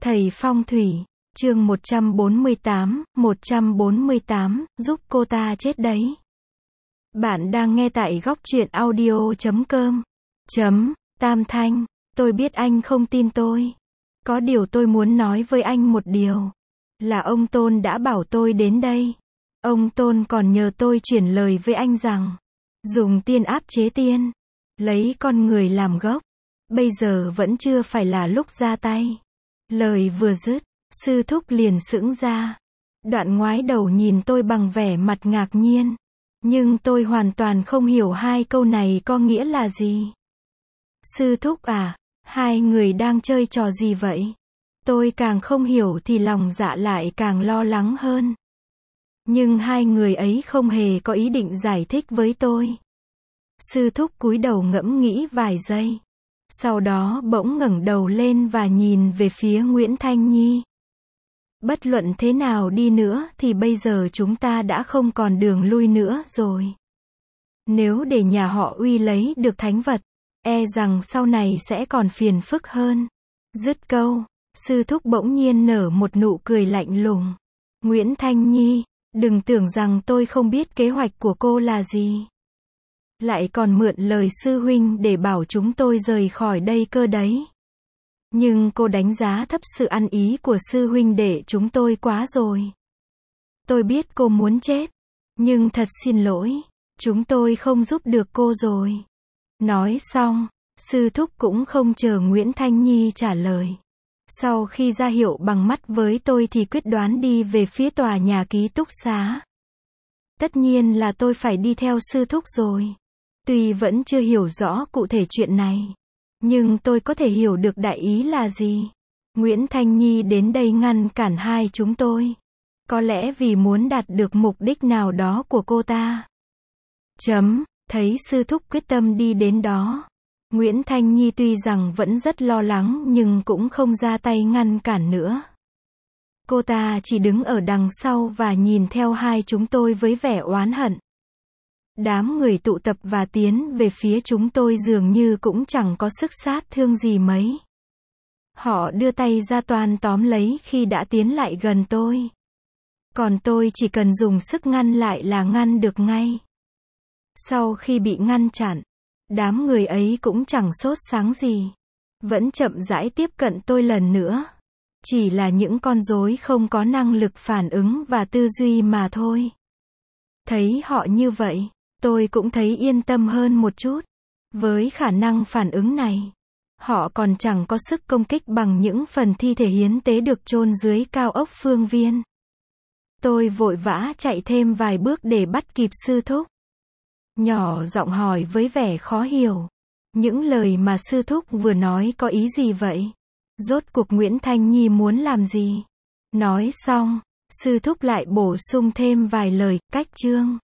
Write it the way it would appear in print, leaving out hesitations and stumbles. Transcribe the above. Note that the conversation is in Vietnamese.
Thầy phong thủy, chương 148, giúp cô ta chết đấy. Bạn đang nghe tại góc truyện audio.com. Tam Thanh, tôi biết anh không tin tôi. Có điều tôi muốn nói với anh một điều. Là ông Tôn đã bảo tôi đến đây. Ông Tôn còn nhờ tôi chuyển lời với anh rằng, dùng tiên áp chế tiên, lấy con người làm gốc. Bây giờ vẫn chưa phải là lúc ra tay. Lời vừa dứt, sư thúc liền sững ra. Đoạn ngoái đầu nhìn tôi bằng vẻ mặt ngạc nhiên. Nhưng tôi hoàn toàn không hiểu hai câu này có nghĩa là gì. Sư thúc à, hai người đang chơi trò gì vậy? Tôi càng không hiểu thì lòng dạ lại càng lo lắng hơn. Nhưng hai người ấy không hề có ý định giải thích với tôi. Sư thúc cúi đầu ngẫm nghĩ vài giây. Sau đó bỗng ngẩng đầu lên và nhìn về phía Nguyễn Thanh Nhi. Bất luận thế nào đi nữa thì bây giờ chúng ta đã không còn đường lui nữa rồi. Nếu để nhà họ Uy lấy được thánh vật, e rằng sau này sẽ còn phiền phức hơn. Dứt câu, sư thúc bỗng nhiên nở một nụ cười lạnh lùng. Nguyễn Thanh Nhi, đừng tưởng rằng tôi không biết kế hoạch của cô là gì. Lại còn mượn lời sư huynh để bảo chúng tôi rời khỏi đây cơ đấy. Nhưng cô đánh giá thấp sự ăn ý của sư huynh đệ chúng tôi quá rồi. Tôi biết cô muốn chết. Nhưng thật xin lỗi, chúng tôi không giúp được cô rồi. Nói xong, sư thúc cũng không chờ Nguyễn Thanh Nhi trả lời. Sau khi ra hiệu bằng mắt với tôi thì quyết đoán đi về phía tòa nhà ký túc xá. Tất nhiên là tôi phải đi theo sư thúc rồi. Tuy vẫn chưa hiểu rõ cụ thể chuyện này, nhưng tôi có thể hiểu được đại ý là gì. Nguyễn Thanh Nhi đến đây ngăn cản hai chúng tôi. Có lẽ vì muốn đạt được mục đích nào đó của cô ta. Thấy sư thúc quyết tâm đi đến đó. Nguyễn Thanh Nhi tuy rằng vẫn rất lo lắng nhưng cũng không ra tay ngăn cản nữa. Cô ta chỉ đứng ở đằng sau và nhìn theo hai chúng tôi với vẻ oán hận. Đám người tụ tập và tiến về phía chúng tôi dường như cũng chẳng có sức sát thương gì mấy. Họ đưa tay ra toan tóm lấy khi đã tiến lại gần tôi. Còn tôi chỉ cần dùng sức ngăn lại là ngăn được ngay. Sau khi bị ngăn chặn, đám người ấy cũng chẳng sốt sáng gì. Vẫn chậm rãi tiếp cận tôi lần nữa. Chỉ là những con rối không có năng lực phản ứng và tư duy mà thôi. Thấy họ như vậy, tôi cũng thấy yên tâm hơn một chút. Với khả năng phản ứng này, họ còn chẳng có sức công kích bằng những phần thi thể hiến tế được chôn dưới cao ốc Phương Viên. Tôi vội vã chạy thêm vài bước để bắt kịp sư thúc. Nhỏ giọng hỏi với vẻ khó hiểu. Những lời mà sư thúc vừa nói có ý gì vậy? Rốt cuộc Nguyễn Thanh Nhi muốn làm gì? Nói xong, sư thúc lại bổ sung thêm vài lời, cách chương.